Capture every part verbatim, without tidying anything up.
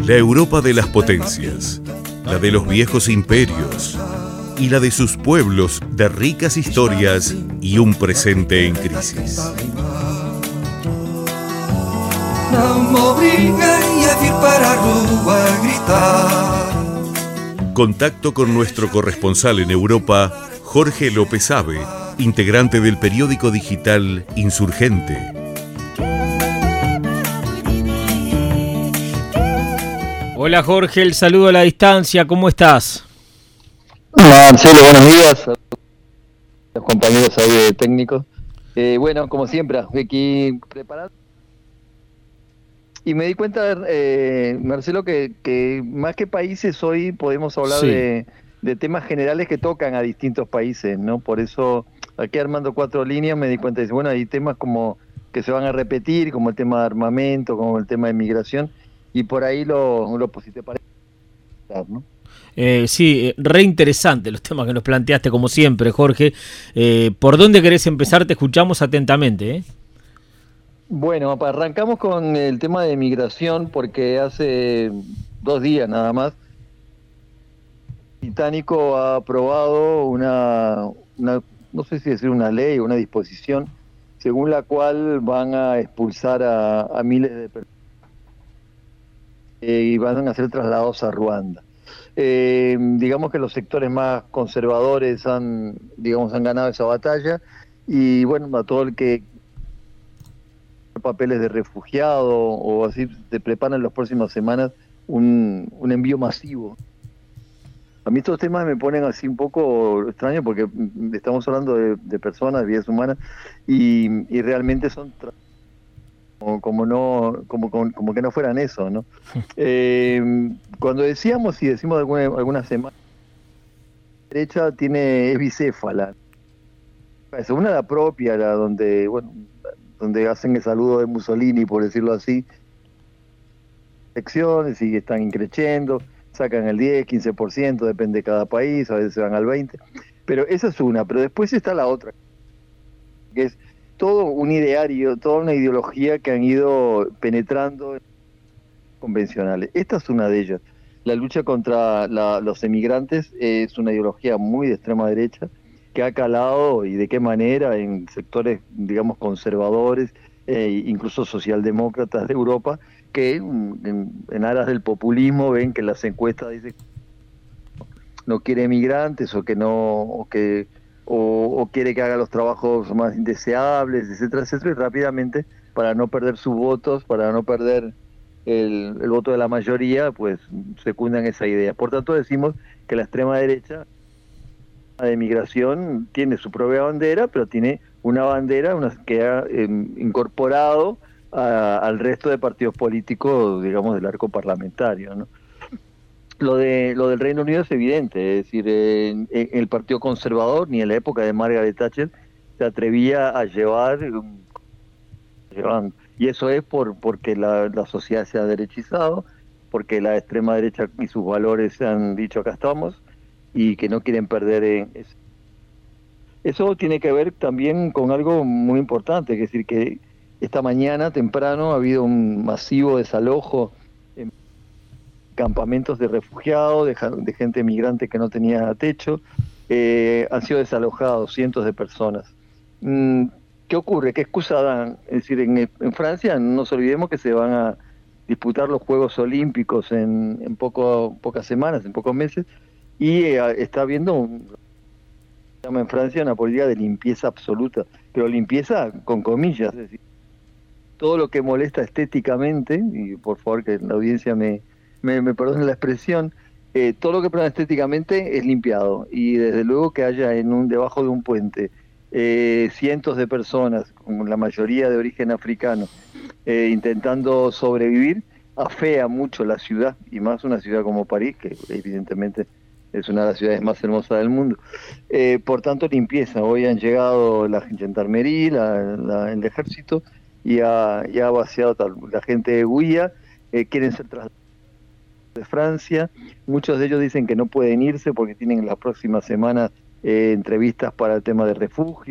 La Europa de las potencias, la de los viejos imperios y la de sus pueblos de ricas historias y un presente en crisis. Contacto con nuestro corresponsal en Europa, Jorge López Abe, integrante del periódico digital Insurgente. Hola Jorge, el saludo a la distancia, ¿cómo estás? Marcelo, buenos días, los compañeros ahí de técnicos. Eh, bueno, como siempre, aquí preparado. Y me di cuenta, eh, Marcelo, que, que más que países hoy podemos hablar Sí. de, de temas generales que tocan a distintos países, ¿no? Por eso, aquí armando cuatro líneas, me di cuenta de, bueno, hay temas como que se van a repetir, como el tema de armamento, como el tema de migración, y por ahí lo, lo si te parece, ¿no? Eh, sí, re interesante los temas que nos planteaste, como siempre, Jorge. Eh, ¿Por dónde querés empezar? Te escuchamos atentamente, ¿eh? Bueno, arrancamos con el tema de migración, porque hace dos días nada más, el británico ha aprobado una, una, no sé si decir una ley o una disposición, según la cual van a expulsar a, a miles de personas eh, y van a hacer traslados a Ruanda. Eh, digamos que los sectores más conservadores han, digamos, han ganado esa batalla, y bueno, a todo el que papeles de refugiado o así, se preparan en las próximas semanas un, un envío masivo. A mí estos temas me ponen así un poco extraños, porque estamos hablando de, de personas, de vidas humanas, y, y realmente son como, como no como, como, como que no fueran eso, ¿no? Eh, cuando decíamos y decimos alguna, algunas semanas, la derecha tiene, es bicéfala. Es una la propia, la donde, bueno, donde hacen el saludo de Mussolini, por decirlo así, elecciones y están increciendo, sacan el diez, quince por ciento, depende de cada país, a veces se van al veinte por ciento, pero esa es una, pero después está la otra, que es todo un ideario, toda una ideología que han ido penetrando en convencionales. Esta es una de ellas. La lucha contra la, los emigrantes es una ideología muy de extrema derecha, que ha calado, y de qué manera, en sectores, digamos, conservadores, eh, incluso socialdemócratas de Europa, que en, en aras del populismo ven que las encuestas dicen que no quiere emigrantes, o que no, o que o, o quiere que haga los trabajos más indeseables, etcétera, etcétera, y rápidamente, para no perder sus votos, para no perder el, el voto de la mayoría, pues secundan esa idea. Por tanto, decimos que la extrema derecha de migración tiene su propia bandera, pero tiene una bandera una, que ha eh, incorporado a, al resto de partidos políticos, digamos, del arco parlamentario, ¿no? Lo de lo del Reino Unido es evidente, es decir, en, en el Partido Conservador, ni en la época de Margaret Thatcher, se atrevía a llevar, llevan, y eso es por porque la, la sociedad se ha derechizado, porque la extrema derecha y sus valores se han dicho acá estamos, y que no quieren perder en eso. Eso tiene que ver también con algo muy importante, es decir, que esta mañana temprano ha habido un masivo desalojo en campamentos de refugiados, de, de gente migrante que no tenía techo. Eh, han sido desalojados cientos de personas. Mm, ¿Qué ocurre? ¿Qué excusa dan? Es decir, en, en Francia, no nos olvidemos que se van a disputar los Juegos Olímpicos en, en poco, pocas semanas, en pocos meses, y eh, está habiendo un, se llama en Francia una política de limpieza absoluta, pero limpieza con comillas, es decir, todo lo que molesta estéticamente, y por favor que la audiencia me, me, me perdone la expresión, eh, todo lo que prueba estéticamente es limpiado, y desde luego que haya en un debajo de un puente eh, cientos de personas, con la mayoría de origen africano, eh, intentando sobrevivir, afea mucho la ciudad, y más una ciudad como París, que evidentemente es una de las ciudades más hermosas del mundo. Eh, por tanto, limpieza. Hoy han llegado la gendarmería, la, la, el ejército, y ha, y ha vaciado tal. La gente de Huía, eh, quieren ser trasladados de Francia. Muchos de ellos dicen que no pueden irse porque tienen en las próximas semanas eh, entrevistas para el tema de refugio,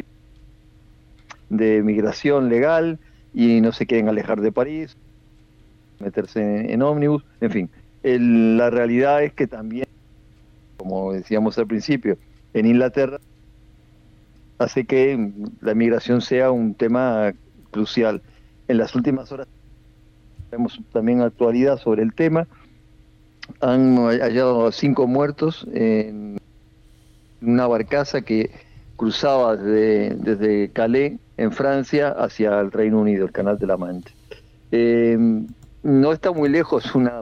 de migración legal, y no se quieren alejar de París, meterse en, en ómnibus, en fin. El, la realidad es que también, como decíamos al principio, en Inglaterra hace que la migración sea un tema crucial. En las últimas horas tenemos también actualidad sobre el tema. Han hallado cinco muertos en una barcaza que cruzaba desde, desde Calais, en Francia, hacia el Reino Unido, el Canal de la Mancha. Eh, no está muy lejos una,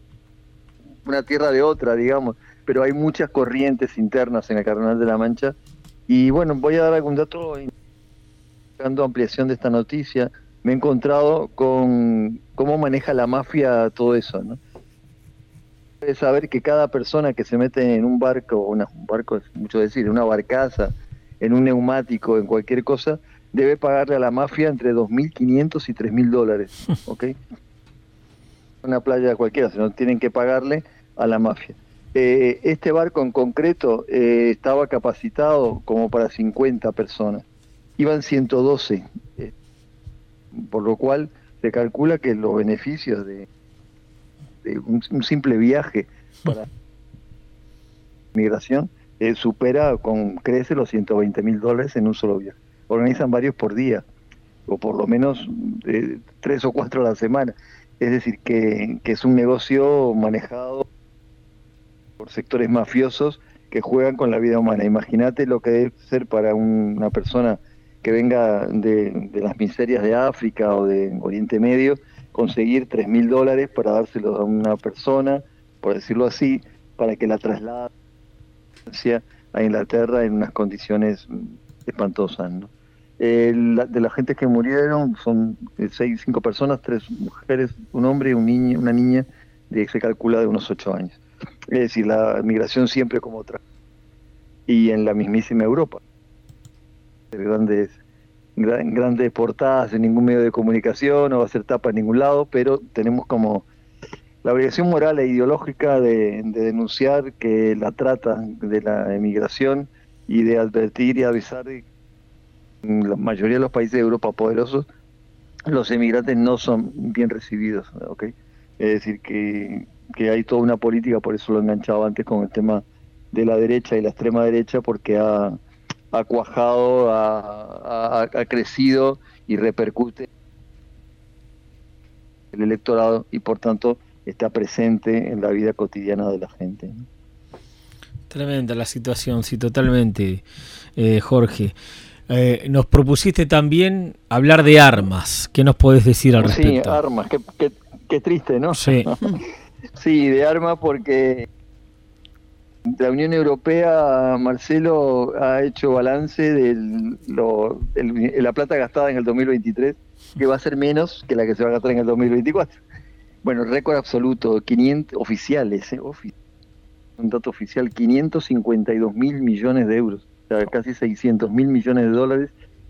una tierra de otra, digamos, pero hay muchas corrientes internas en el Canal de la Mancha. Y bueno, voy a dar algún dato, dando ampliación de esta noticia. Me he encontrado con cómo maneja la mafia todo eso, ¿no? Debe saber que cada persona que se mete en un barco, una, un barco es mucho decir, en una barcaza, en un neumático, en cualquier cosa, debe pagarle a la mafia entre dos mil quinientos y tres mil dólares, ¿ok? Una playa cualquiera, sino tienen que pagarle a la mafia. Eh, este barco en concreto eh, estaba capacitado como para cincuenta personas, iban ciento doce, eh, por lo cual se calcula que los beneficios de, de un, un simple viaje para migración eh, supera con crece los ciento veinte mil dólares en un solo viaje. Organizan varios por día, o por lo menos eh, tres o cuatro a la semana. Es decir, que, que es un negocio manejado por sectores mafiosos que juegan con la vida humana. Imagínate lo que debe ser para un, una persona que venga de, de las miserias de África o de Oriente Medio, conseguir tres mil dólares para dárselo a una persona, por decirlo así, para que la traslade a Inglaterra en unas condiciones espantosas, ¿no? Eh, la, de la gente que murieron son seis, cinco personas, tres mujeres, un hombre y un niño, una niña de se calcula de unos ocho años. Es decir, la migración siempre como otra. Y en la mismísima Europa. Grandes, gran, grandes portadas en ningún medio de comunicación, no va a ser tapa en ningún lado, pero tenemos como la obligación moral e ideológica de, de denunciar que la trata de la emigración y de advertir y avisar de en la mayoría de los países de Europa poderosos, los emigrantes no son bien recibidos, ¿ok? Es decir, que, que hay toda una política, por eso lo he enganchado antes con el tema de la derecha y la extrema derecha, porque ha, ha cuajado, ha, ha, ha crecido y repercute en el electorado y por tanto está presente en la vida cotidiana de la gente, ¿no? Tremenda la situación, sí, totalmente, eh, Jorge. Eh, nos propusiste también hablar de armas. ¿Qué nos podés decir al respecto? Sí, armas, qué, qué, qué triste, ¿no? Sí. Sí, de armas porque la Unión Europea, Marcelo, ha hecho balance de la plata gastada en el dos mil veintitrés, que va a ser menos que la que se va a gastar en el dos mil veinticuatro. Bueno, récord absoluto, quinientos oficiales, ¿eh? Ofi- un dato oficial, quinientos cincuenta y dos mil millones de euros. O sea, casi seiscientos mil millones de dólares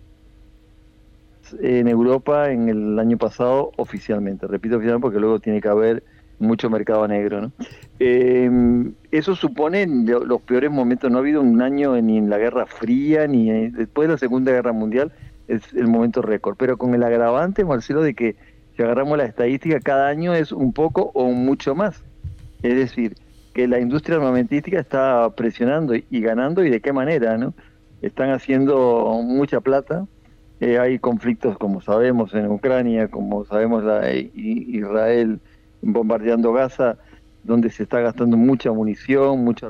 en Europa en el año pasado oficialmente. Repito oficialmente porque luego tiene que haber mucho mercado negro, ¿no? Eh, eso supone los peores momentos. No ha habido un año ni en la Guerra Fría ni en, después de la Segunda Guerra Mundial es el momento récord. Pero con el agravante, Marcelo, de que si agarramos la estadística, cada año es un poco o mucho más. Es decir, que la industria armamentística está presionando y, y ganando, y de qué manera, ¿no? Están haciendo mucha plata. Eh, hay conflictos, como sabemos, en Ucrania, como sabemos, la, I, Israel bombardeando Gaza, donde se está gastando mucha munición, mucha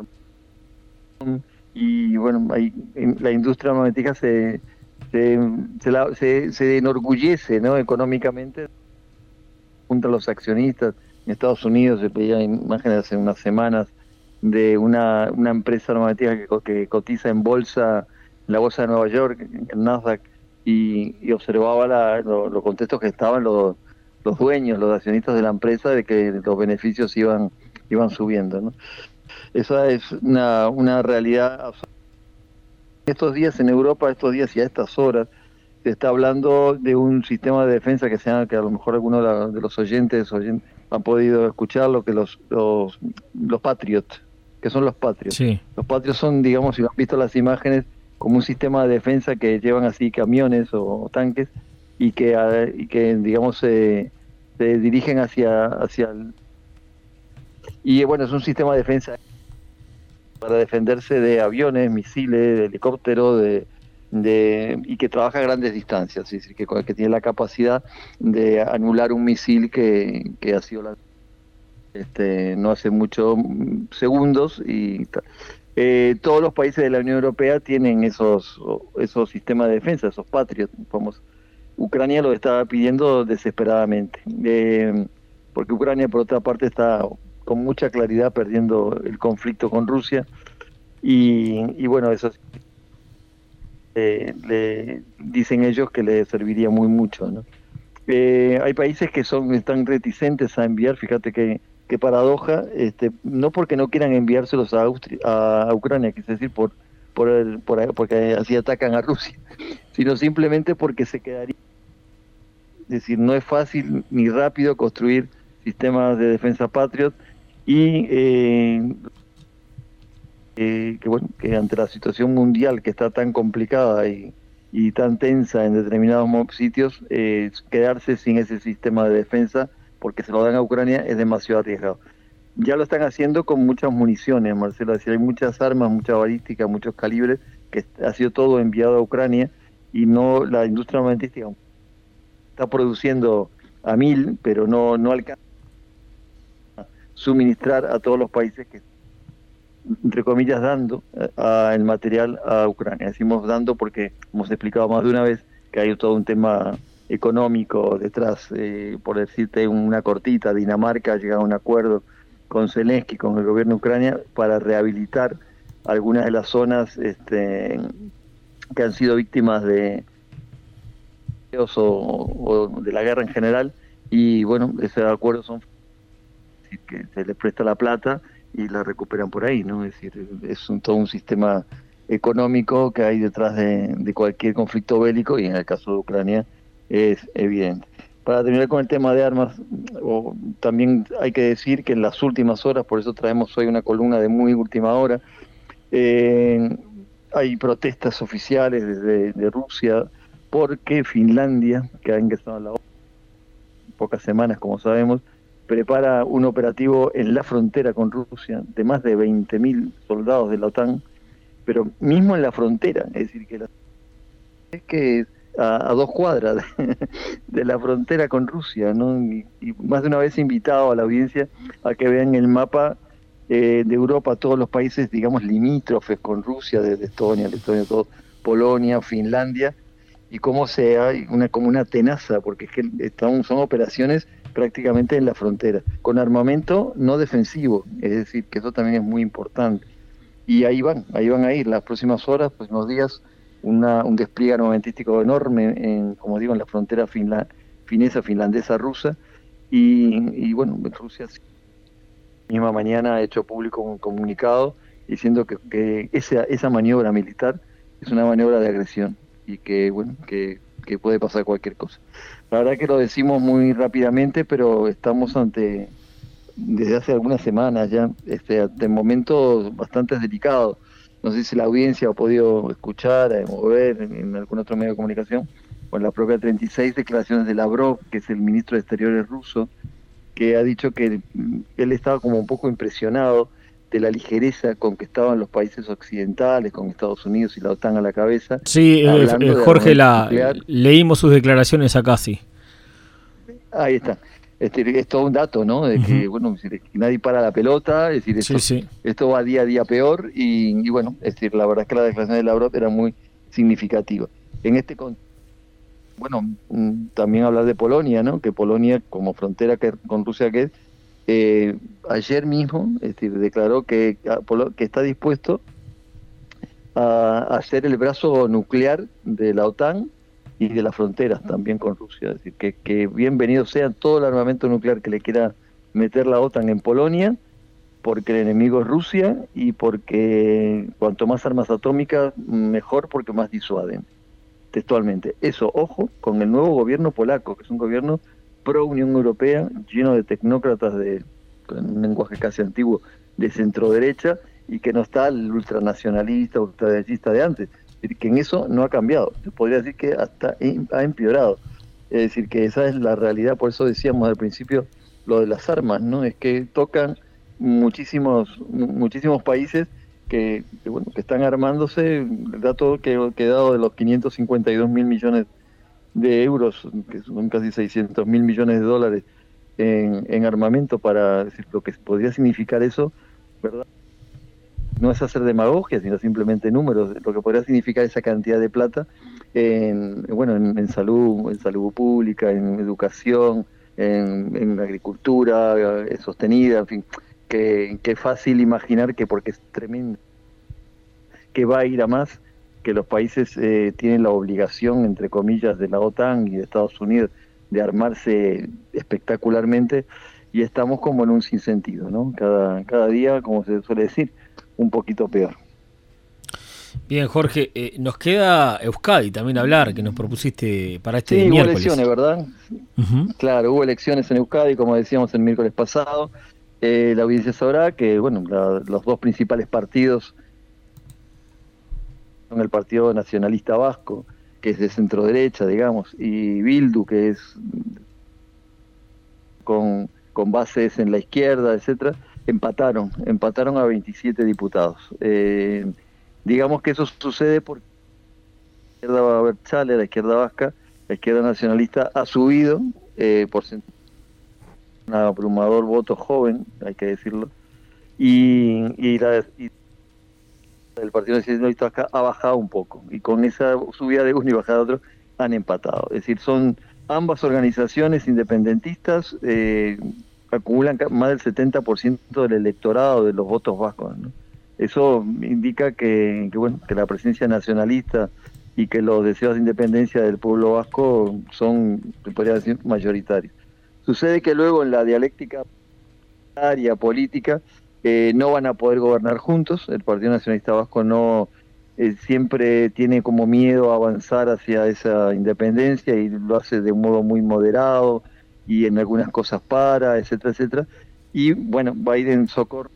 y bueno, hay, la industria armamentística se se, se, la, se, se enorgullece, ¿no?, económicamente, junto a los accionistas. En Estados Unidos se veía imágenes hace unas semanas de una, una empresa armamentística que, que cotiza en bolsa, en la bolsa de Nueva York, en el Nasdaq, y, y observaba la, lo, los contextos que estaban los, los dueños, los accionistas de la empresa, de que los beneficios iban iban subiendo, ¿no? Esa es una, una realidad. Estos días en Europa, estos días y a estas horas, se está hablando de un sistema de defensa que se llama, que a lo mejor algunos de los oyentes, oyentes han podido escucharlo, que los, los los Patriot, que son los Patriot. Sí. Los Patriot son, digamos, si han visto las imágenes, como un sistema de defensa que llevan así camiones o, o tanques y que, y que digamos, se, se dirigen hacia hacia el, Y bueno, es un sistema de defensa para defenderse de aviones, misiles, de helicópteros, de, de, y que trabaja a grandes distancias, es decir, que, que tiene la capacidad de anular un misil que, que ha sido lanzado este, no hace muchos segundos. Y eh, todos los países de la Unión Europea tienen esos, esos sistemas de defensa, esos Patriot, famosos. Ucrania lo estaba pidiendo desesperadamente, eh, porque Ucrania por otra parte está con mucha claridad perdiendo el conflicto con Rusia, y, y bueno, eso eh, le dicen ellos que le serviría muy mucho, ¿no? Eh, hay países que son están reticentes a enviar, fíjate que, que paradoja, este, no porque no quieran enviárselos a, Austria, a, a Ucrania, que es decir, por, por, el, por porque así atacan a Rusia, sino simplemente porque se quedaría. Es decir, no es fácil ni rápido construir sistemas de defensa Patriot, y eh, eh, que bueno, que ante la situación mundial que está tan complicada y, y tan tensa en determinados sitios, eh, quedarse sin ese sistema de defensa porque se lo dan a Ucrania es demasiado arriesgado. Ya lo están haciendo con muchas municiones, Marcelo, es decir, hay muchas armas, mucha balística, muchos calibres, que ha sido todo enviado a Ucrania, y no, la industria armamentística está produciendo a mil, pero no, no alcanza a suministrar a todos los países que, entre comillas, dando a, a el material a Ucrania. Decimos dando porque hemos explicado más de una vez que hay todo un tema económico detrás. Eh, por decirte una cortita, Dinamarca ha llegado a un acuerdo con Zelensky, con el gobierno de Ucrania, para rehabilitar algunas de las zonas este, que han sido víctimas de o, o de la guerra en general, y bueno, ese acuerdo son que se les presta la plata y la recuperan por ahí, ¿no? Es decir, es un, todo un sistema económico que hay detrás de, de cualquier conflicto bélico, y en el caso de Ucrania es evidente. Para terminar con el tema de armas, o, también hay que decir que en las últimas horas, por eso traemos hoy una columna de muy última hora, eh, hay protestas oficiales desde de Rusia, porque Finlandia, que ha ingresado a la O T A N en pocas semanas, como sabemos, prepara un operativo en la frontera con Rusia de más de veinte mil soldados de la OTAN, pero mismo en la frontera, es decir, que la, es que a, a dos cuadras de, de la frontera con Rusia, ¿no? Y, y más de una vez he invitado a la audiencia a que vean el mapa eh, de Europa, todos los países, digamos, limítrofes con Rusia, desde Estonia, Letonia, todo, Polonia, Finlandia, y cómo se hay una, como una tenaza, porque es que están, son operaciones prácticamente en la frontera, con armamento no defensivo, es decir, que eso también es muy importante. Y ahí van, ahí van a ir las próximas horas, pues unos días, una, un despliegue armamentístico enorme, en, como digo, en la frontera finla, finesa, finlandesa, rusa, y, y bueno, Rusia misma mañana ha hecho público un comunicado diciendo que, que esa, esa maniobra militar es una maniobra de agresión, y que bueno, que, que puede pasar cualquier cosa. La verdad que lo decimos muy rápidamente, pero estamos ante, desde hace algunas semanas ya, este, ante momentos bastante delicados. No sé si la audiencia ha podido escuchar eh, o ver en, en algún otro medio de comunicación, con la propia treinta y seis declaraciones de Lavrov, que es el ministro de Exteriores ruso, que ha dicho que él estaba como un poco impresionado de la ligereza con que estaban los países occidentales, con Estados Unidos y la OTAN a la cabeza. Sí, eh, eh, Jorge, la, leímos sus declaraciones acá, sí. Ahí está. Este, es todo un dato, ¿no? De que, uh-huh. bueno, que nadie para la pelota, es decir, esto, sí, sí. esto va día a día peor, y, y bueno, es decir, la verdad es que la declaración de Lavrov era muy significativa. En este contexto, bueno, también hablar de Polonia, ¿no? Que Polonia, como frontera que, con Rusia que es, Eh, ayer mismo, es decir, declaró que, que está dispuesto a, a hacer el brazo nuclear de la OTAN y de las fronteras también con Rusia. Es decir, que, que bienvenido sea todo el armamento nuclear que le quiera meter la OTAN en Polonia, porque el enemigo es Rusia, y porque cuanto más armas atómicas, mejor, porque más disuaden. Textualmente. Eso, ojo, con el nuevo gobierno polaco, que es un gobierno pro Unión Europea, lleno de tecnócratas de, con un lenguaje casi antiguo, de centro derecha, y que no está el ultranacionalista, ultraderechista de antes. Es decir, que en eso no ha cambiado. Se podría decir que hasta ha empeorado. Es decir, que esa es la realidad. Por eso decíamos al principio lo de las armas, ¿no? Es que tocan muchísimos muchísimos países que, que, bueno, que están armándose. El dato que he dado de los quinientos cincuenta y dos mil millones de euros, que son casi seiscientos mil millones de dólares en, en armamento, para decir lo que podría significar eso, ¿verdad? No es hacer demagogia, sino simplemente números, lo que podría significar esa cantidad de plata en, bueno, en, en salud, en salud pública, en educación, en, en agricultura eh, sostenida, en fin, que, que es fácil imaginar que, porque es tremendo, que va a ir a más, que los países eh, tienen la obligación, entre comillas, de la OTAN y de Estados Unidos de armarse espectacularmente, y estamos como en un sinsentido, ¿no? Cada, cada día, como se suele decir, un poquito peor. Bien, Jorge, eh, nos queda Euskadi también hablar, que nos propusiste para este sí, miércoles. Sí, hubo elecciones, ¿verdad? Uh-huh. Claro, hubo elecciones en Euskadi, como decíamos el miércoles pasado. Eh, la audiencia sabrá que, bueno, la, los dos principales partidos son el Partido Nacionalista Vasco, que es de centro derecha, digamos, y Bildu, que es con, con bases en la izquierda, etcétera. Empataron, empataron a veintisiete diputados. Eh, digamos que eso sucede porque la izquierda Abertzale, la izquierda vasca, la izquierda nacionalista ha subido eh, por un abrumador voto joven, hay que decirlo, y, y, la, y el Partido Nacionalista Vasca ha bajado un poco, y con esa subida de uno y bajada de otro han empatado. Es decir, son ambas organizaciones independentistas, eh, acumulan más del setenta por ciento del electorado de los votos vascos, ¿no? Eso indica que, que, bueno, que la presencia nacionalista y que los deseos de independencia del pueblo vasco son, se podría decir, mayoritarios. Sucede que luego en la dialéctica política eh, no van a poder gobernar juntos. El Partido Nacionalista Vasco no eh, siempre tiene como miedo a avanzar hacia esa independencia y lo hace de un modo muy moderado, y en algunas cosas para, etcétera, etcétera. Y bueno, Biden Socorro,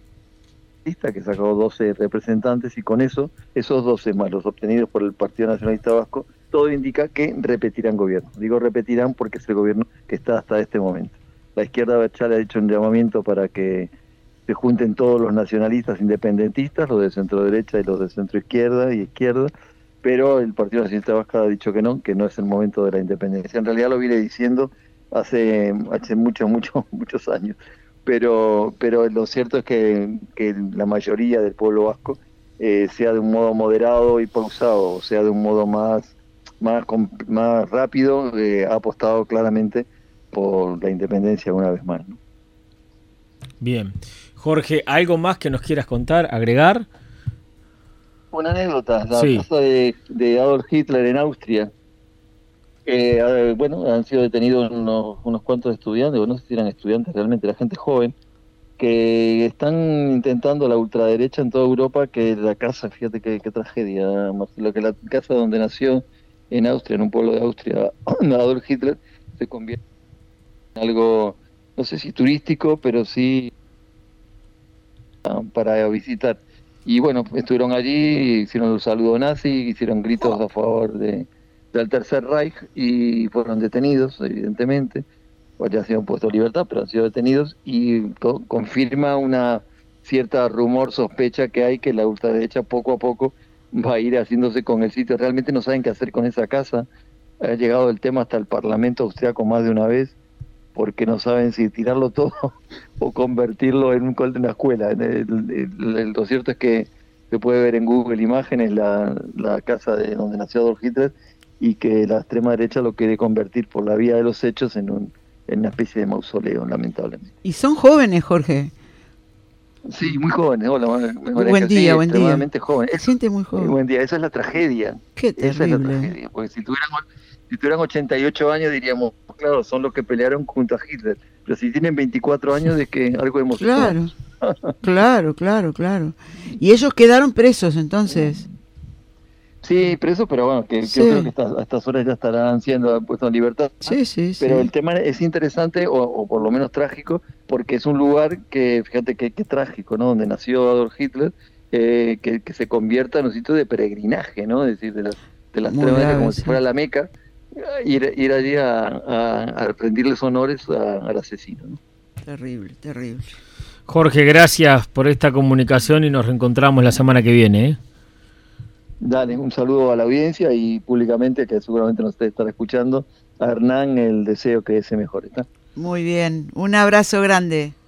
que sacó doce representantes, y con eso, esos doce más los obtenidos por el Partido Nacionalista Vasco, todo indica que repetirán gobierno. Digo repetirán porque es el gobierno que está hasta este momento. La izquierda Abertzale ha hecho un llamamiento para que se junten todos los nacionalistas independentistas, los de centro derecha y los de centro izquierda y izquierda, pero el Partido Nacionalista Vasco ha dicho que no, que no es el momento de la independencia. En realidad lo viene diciendo hace hace muchos, muchos, muchos años, pero pero lo cierto es que, que la mayoría del pueblo vasco, eh, sea de un modo moderado y pausado, o sea de un modo más más, más rápido, eh, ha apostado claramente por la independencia una vez más, ¿no? Bien. Jorge, ¿algo más que nos quieras contar, agregar? Una anécdota, la sí. casa de, de Adolf Hitler en Austria. Eh, bueno, han sido detenidos unos, unos cuantos estudiantes, no sé si eran estudiantes realmente, la gente joven, que están intentando la ultraderecha en toda Europa, que la casa, fíjate qué, qué tragedia, Marcelo, que la casa donde nació en Austria, en un pueblo de Austria, Adolf Hitler, se convierte en algo, no sé si turístico, pero sí para visitar. Y bueno, estuvieron allí, hicieron un saludo nazi, hicieron gritos a favor de del Tercer Reich y fueron detenidos, evidentemente, pues ya se han puesto en libertad, pero han sido detenidos, y co- confirma una cierta rumor, sospecha que hay, que la ultraderecha poco a poco va a ir haciéndose con el sitio. Realmente no saben qué hacer con esa casa. Ha llegado el tema hasta el Parlamento austriaco más de una vez, porque no saben si tirarlo todo o convertirlo en un col de una escuela. El, el, el, lo cierto es que se puede ver en Google Imágenes la, la casa de donde nació Adolf Hitler, y que la extrema derecha lo quiere convertir por la vía de los hechos en, un, en una especie de mausoleo, lamentablemente. Y son jóvenes, Jorge. Sí, muy jóvenes. Hola, buen día, sí, buen extremadamente día. jóvenes. Se siente muy joven. Eh, buen día, esa es la tragedia. Qué terrible. Esa es la tragedia, porque si tuvieran, si tuvieran ochenta y ocho años diríamos, claro, son los que pelearon junto a Hitler, pero si tienen veinticuatro años, es que algo hemos Claro, claro, claro, claro. Y ellos quedaron presos entonces. Sí, presos, pero bueno, que, sí. que yo creo que estas, a estas horas ya estarán siendo puestos en libertad. Sí, sí, pero sí. el tema es interesante, o, o por lo menos trágico, porque es un lugar que, fíjate que, que trágico, ¿no? Donde nació Adolf Hitler, eh, que, que se convierta en un sitio de peregrinaje, ¿no? Es decir, de las de las tres veces, como sí. si fuera la Meca, ir, ir allí a, a, a rendirles honores a, al asesino, ¿no? Terrible, terrible. Jorge, gracias por esta comunicación y nos reencontramos la semana que viene, ¿eh? Dale, un saludo a la audiencia y públicamente, que seguramente nos estará escuchando, a Hernán el deseo que se mejore, ¿está? Muy bien, un abrazo grande.